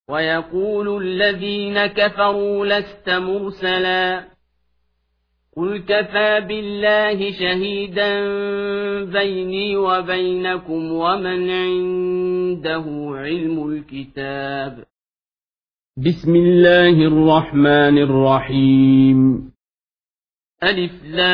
ويقول الذين كفروا لست مرسلا قل كفى بالله شهيدا بيني وبينكم ومن عنده علم الكتاب. بسم الله الرحمن الرحيم. ألف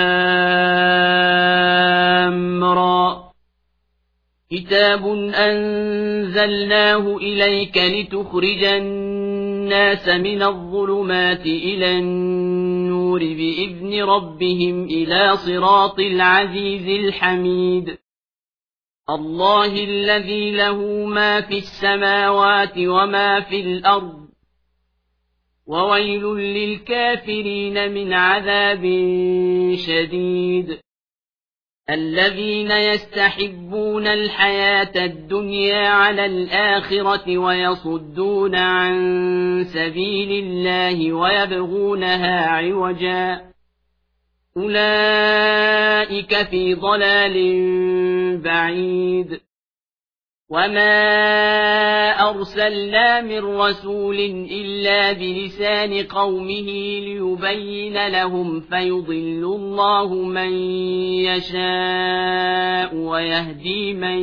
لام را كتاب أنزلناه إليك لتخرج الناس من الظلمات إلى النور بإذن ربهم إلى صراط العزيز الحميد. الله الذي له ما في السماوات وما في الأرض وويل للكافرين من عذاب شديد. الذين يستحبون الحياة الدنيا على الآخرة ويصدون عن سبيل الله ويبغونها عوجا أولئك في ضلال بعيد. وما أرسلنا من رسول إلا بلسان قومه ليبين لهم فيضل الله من يشاء ويهدي من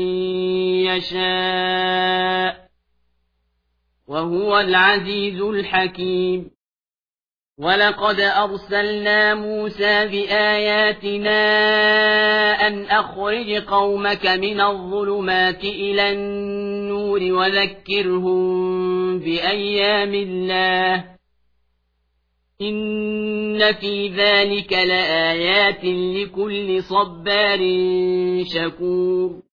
يشاء وهو العزيز الحكيم. ولقد أرسلنا موسى بآياتنا أن أخرج قومك من الظلمات إلى النور وذكرهم بأيام الله إن في ذلك لآيات لكل صبار شكور.